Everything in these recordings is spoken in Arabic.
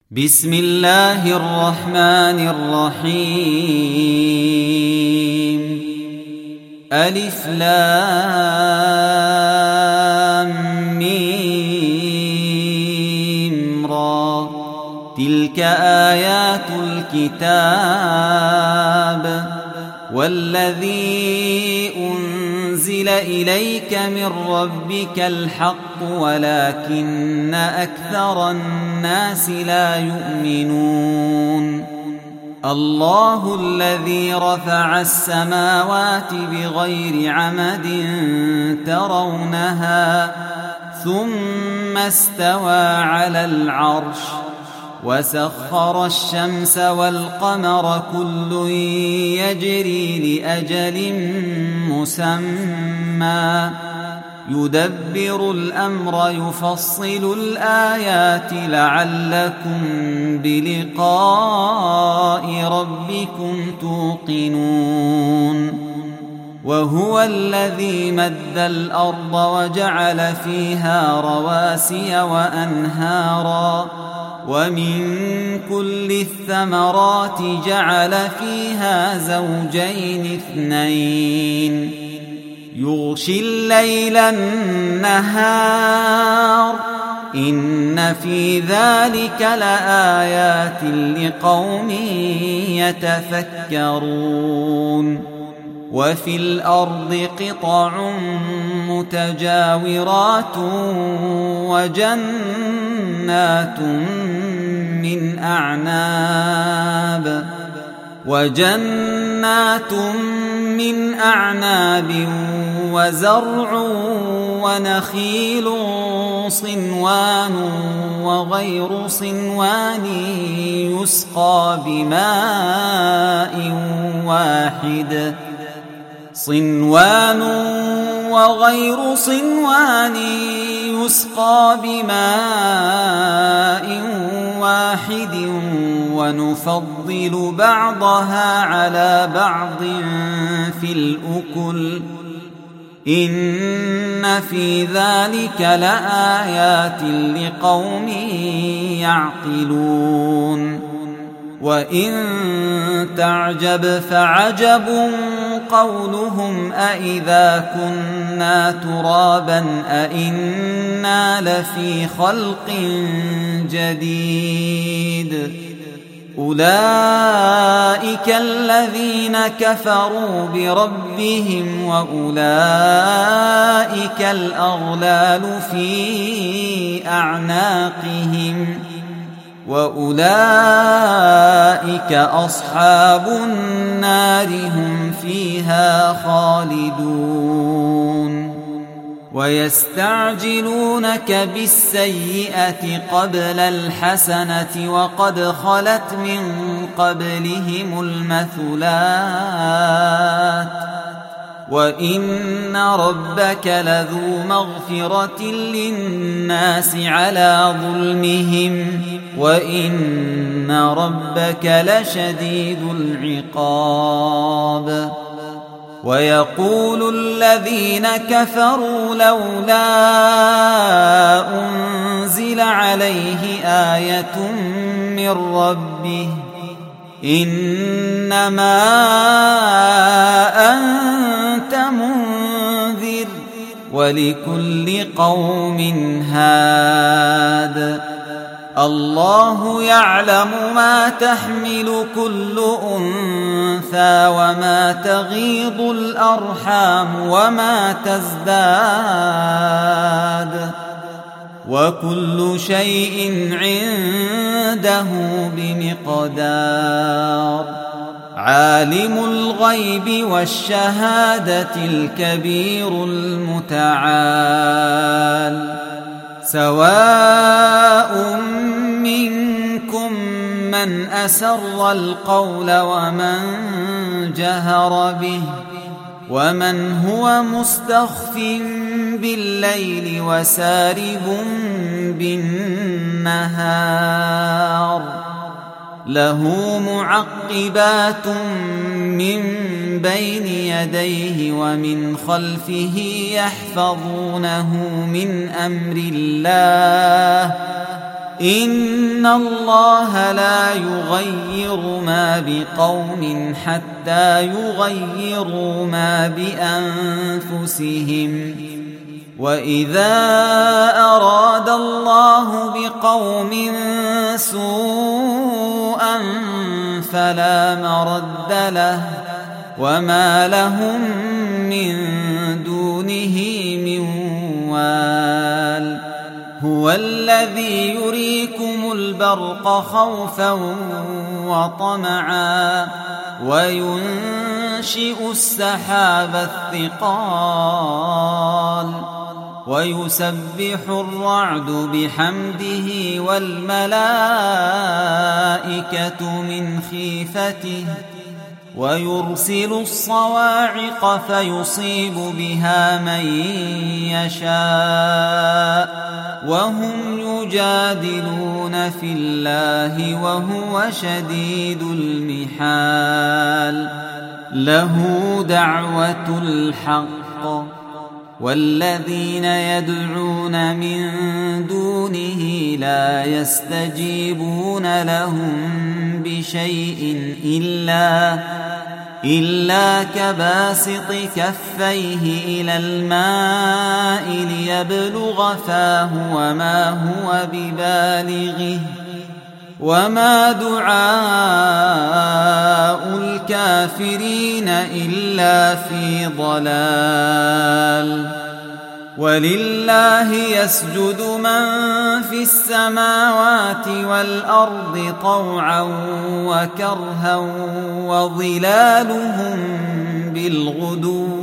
بسم الله الرحمن الرحيم. ألف لام ميم را. تلك آيات الكتاب والذي أنزل إليك من ربك الحق ولكن أكثر الناس لا يؤمنون. الله الذي رفع السماوات بغير عمد ترونها ثم استوى على العرش وسخر الشمس والقمر كل يجري لأجل مسمى يدبر الأمر يفصل الآيات لعلكم بلقاء ربكم توقنون. وهو الذي مد الأرض وجعل فيها رواسي وأنهارا ومن كل الثمرات جعل فيها زوجين اثنين يغشي الليل النهار إن في ذلك لآيات لقوم يتفكرون. وفي الأرض قطع متجاورات وجنات من أعناب وزرع ونخيل صنوان وغير صنوان يسقى بماء واحد ونفضل بعضها على بعض في الأكل إن في ذلك لآيات لقوم يعقلون. وإن تعجب فعجب قولهم أإذا كنا ترابا أإنا لفي خلق جديد أولئك الذين كفروا بربهم وأولئك الأغلال في أعناقهم وأولئك أصحاب النار هم فيها خالدون. ويستعجلونك بالسيئة قبل الحسنة وقد خلت من قبلهم المثلات وإن ربك لذو مغفرة للناس على ظلمهم وإن ربك لشديد العقاب. ويقول الذين كفروا لولا أنزل عليه آية من ربه إنما أنت منذر ولكل قوم هاد. الله يعلم ما تحمل كل أنثى وما تغيض الأرحام وما تزداد وكل شيء عنده بمقدار. عالم الغيب والشهادة الكبير المتعال. سواء منكم من أسر القول ومن جهر به ومن هو مستخف بالليل وسارب بالنهار له معقبات من بين يديه ومن خلفه يحفظونه من أمر الله إن الله لا يغير ما بقوم حتى يغيروا ما بأنفسهم وإذا أراد الله بقوم سوءا فلا مرد له وما لهم من دونه من وال هو الذي يريكم البرق خوفا وطمعا وينشئ السحاب الثقال ويسبح الرعد بحمده والملائكة من خيفته ويرسل الصواعق فيصيب بها من يشاء وهم يجادلون في الله وهو شديد المحال له دعوة الحق والذين يدعون من دونه لا يستجيبون لهم بشيء إلا كباسط كفيه إلى الماء ليبلغ فاه وما هو ببالغه وما دعاء الكافرين إلا في ضلال ولله يسجد من في السماوات والأرض طوعا وكرها وظلالهم بالغدو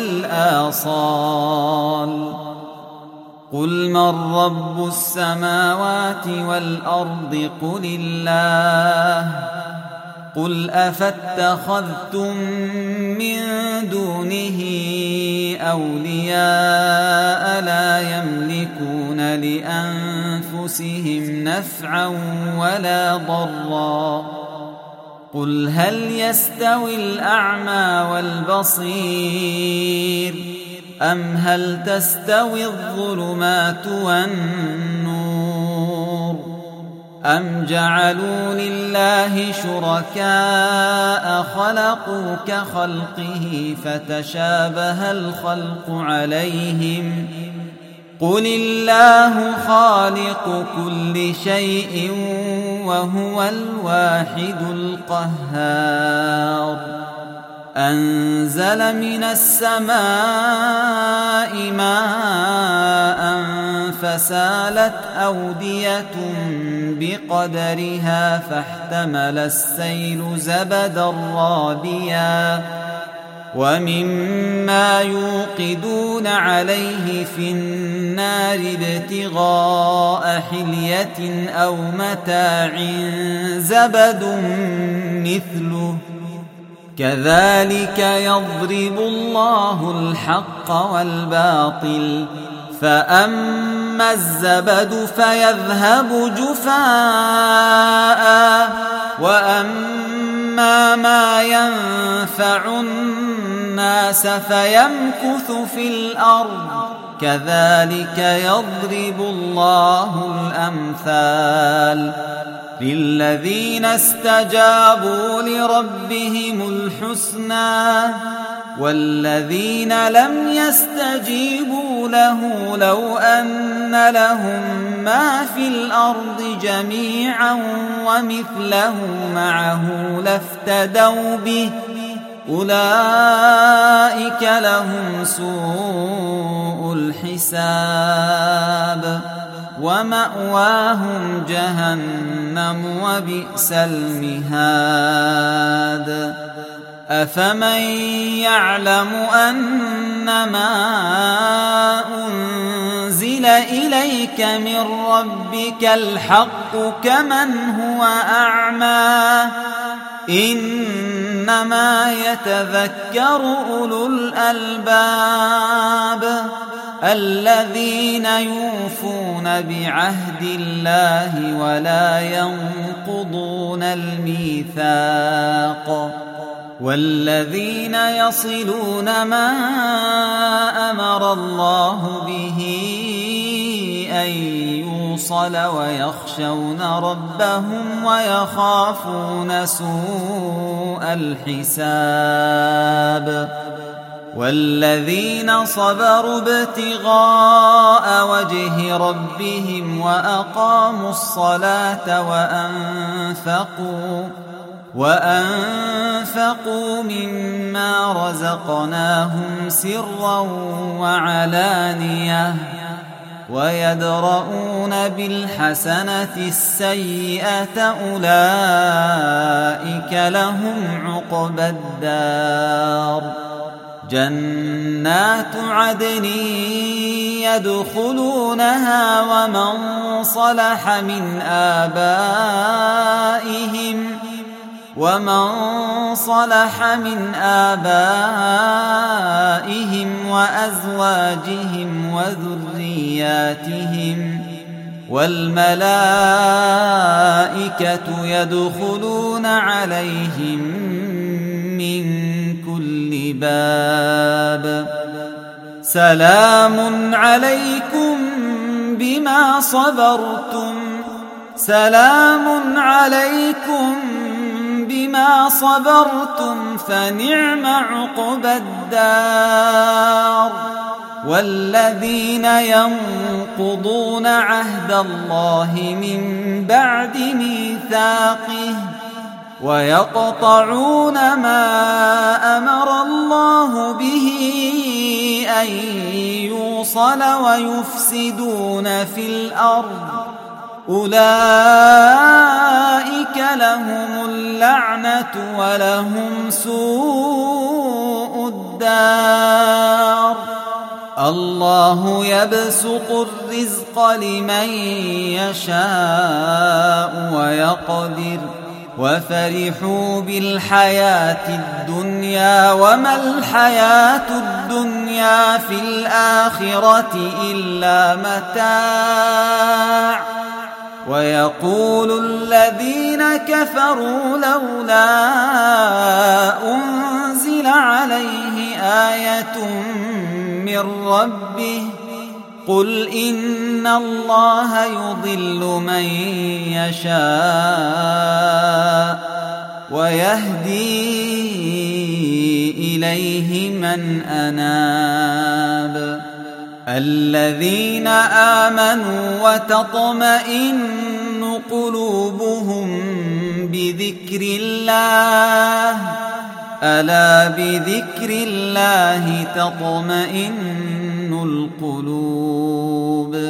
والآصال قل من رب السماوات والأرض قل الله قل أفاتخذتم من دونه أولياء لا يملكون لأنفسهم نفعا ولا ضرا قل هل يستوي الأعمى والبصير أم هل تستوي الظلمات والنور أم جعلوا لله شركاء خلقوا كخلقه فتشابه الخلق عليهم قل الله خالق كل شيء وهو الواحد القهار أنزل من السماء ماء فسالت أودية بقدرها فاحتمل السيل زبدا رابيا ومما يوقدون عليه في النار ابتغاء حلية أو متاع زبد مثله كذلك يضرب الله الحق والباطل فأما الزبد فيذهب جفاء وأما ما ينفع الناس فيمكث في الأرض كذلك يضرب الله الأمثال للذين استجابوا لربهم الحسنى والذين لم يستجيبوا له لو أن لهم ما في الأرض جميعا ومثله معه لافتدوا به أولئك لهم سوء الحساب ومأواهم جهنم وبئس المهاد أفمن يعلم أنما أنزل إليك من ربك الحق كمن هو أعمى إنما يتذكر أولو الألباب الذين يوفون بعهد الله ولا ينقضون الميثاق والذين يصلون ما أمر الله به أن يوصل ويخشون ربهم ويخافون سوء الحساب والذين صبروا ابتغاء وجه ربهم وأقاموا الصلاة وأنفقوا مما رزقناهم سرا وعلانية ويدرؤون بالحسنة السيئة أولئك لهم عقبى الدار جنات عدن يدخلونها ومن صلح من آبائهم وأزواجهم وذرياتهم والملائكة يدخلون عليهم من كل باب سلام عليكم بما صبرتم فنعم عقبى الدار والذين ينقضون عهد الله من بعد ميثاقه ويقطعون ما أمر الله به أن يوصل ويفسدون في الأرض أولئك لهم اللعنة ولهم سوء الدار الله يبسط الرزق لمن يشاء ويقدر وفرحوا بالحياة الدنيا وما الحياة الدنيا في الآخرة إلا متاع ويقول الذين كفروا لولا أنزل عليه آية من ربه قل إن الله يضل من يشاء ويهدي إليه من أناب الذين آمنوا وتطمئن قلوبهم بذكر الله ألا بذكر الله تطمئن القلوب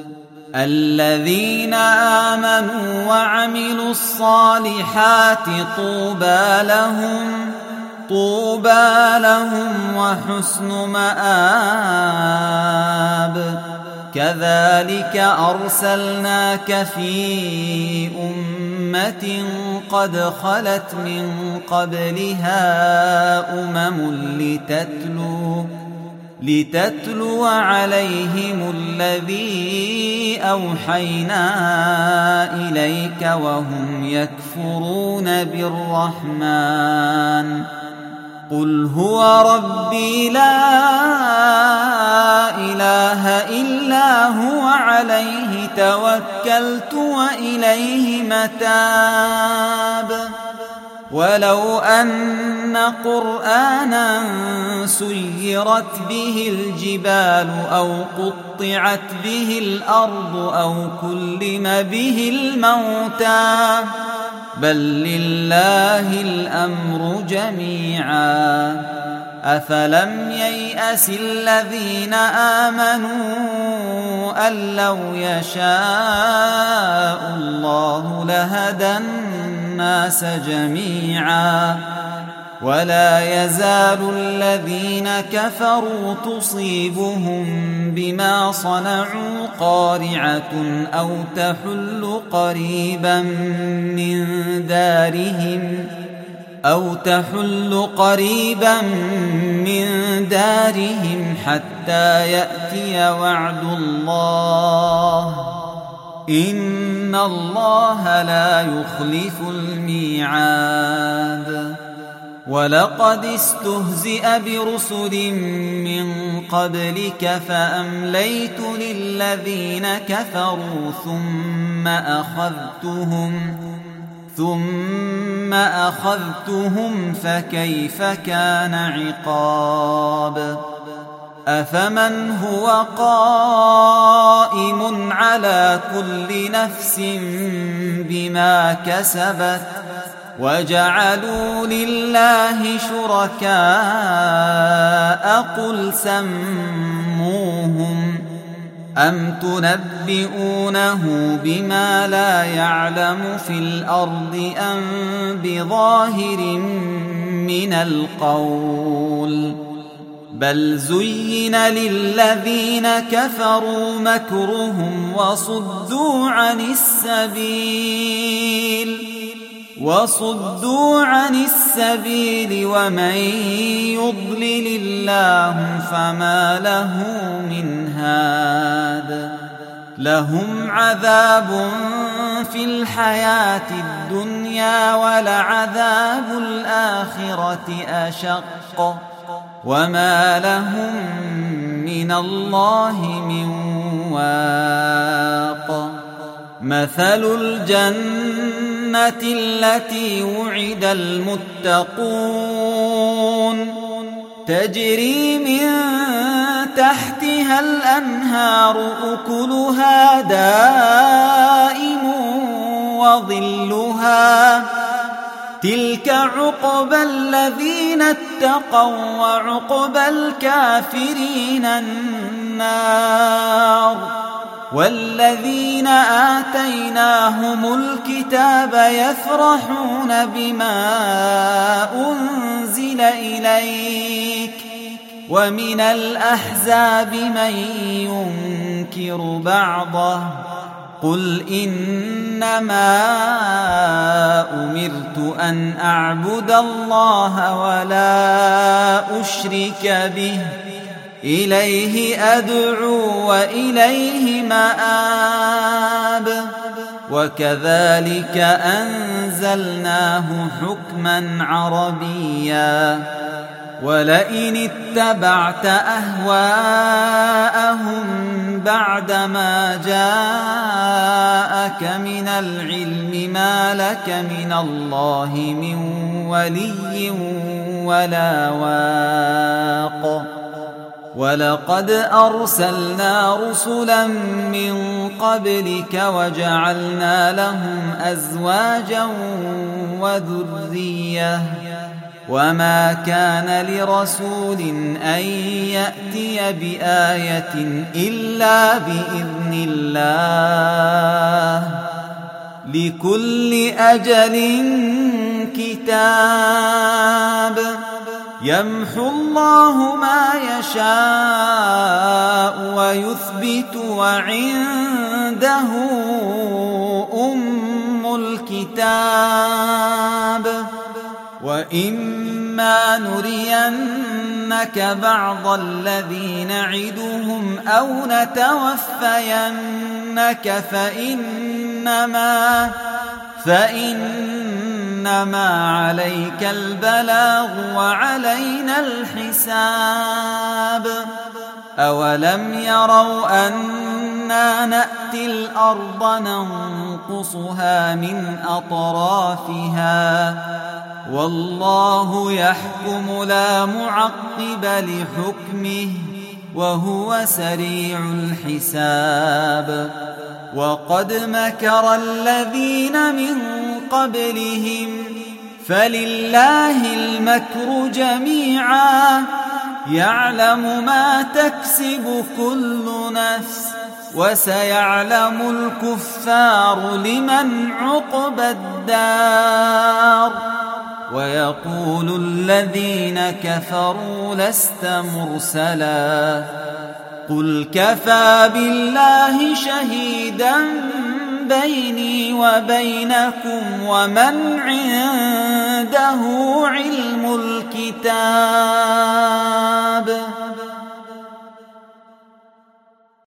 الذين آمنوا وعملوا الصالحات طوبى لهم وحسن مآب كذلك أرسلناك في أمة قد خلت من قبلها لتتلو عليهم الذي أوحينا إليك وهم يكفرون بالرحمن قل هو ربي لا إله إلا هو عليه توكلت وإليه متاب ولو أن قرآنا سيرت به الجبال أو قطعت به الأرض أو كلم به الموتى بل لله الأمر جميعا أفلم ييأس الذين آمنوا أن لو يشاء الله لهدى الناس جميعا ولا يزال الذين كفروا تصيبهم بما صنعوا قارعة أو تحل قريبا من دارهم حتى يأتي وعد الله إن الله لا يخلف الميعاد ولقد استهزئ برسل من قبلك فأمليت للذين كفروا ثم أخذتهم فكيف كان عقاب أفمن هو قائم على كل نفس بما كسبت وجعلوا لله شركاء قل سموهم أم تنبئونه بما لا يعلم في الأرض أم بظاهر من القول بل زين للذين كفروا مكرهم وصدوا عن السبيل ومن يضلل الله فما له من هاد لهم عذاب في الحياة الدنيا ولعذاب الآخرة أشق وما لهم من الله من واق مثل الجنة التي وعد المتقون تجري من تحتها الأنهار أكلها دائم وظلها تلك عقبى الذين اتقوا وعقبى الكافرين النار والذين آتيناهم الكتاب يفرحون بما أنزل إليك ومن الأحزاب من ينكر بعضه قل إنما أمرت أن أعبد الله ولا أشرك به إليه أدعو وإليه مآب وكذلك أنزلناه حكما عربيا ولئن اتبعت أهواءهم بعدما جاءك من العلم ما لك من الله من ولي ولا واق ولقد أرسلنا رسلا من قبلك وجعلنا لهم أزواجا وذرية وما كان لرسول أن يأتي بآية إلا بإذن الله لكل أجل كتاب يمحو الله ما يشاء ويثبت وعنده أم الكتاب وإما نرينك بعض الذي نعدهم أو نتوفينك فإنما عليك البلاغ وعلينا الحساب أولم يروا أنا نأتي الأرض ننقصها من أطرافها والله يحكم لا معقب لحكمه وهو سريع الحساب وقد مكر الذين من قبلهم فلله المكر جميعا يعلم ما تكسب كل نفس وسيعلم الكفار لمن عقبى الدار ويقول الذين كفروا لست مرسلا قل كفى بالله شهيدا بيني وبينكم ومن عنده علم الكتاب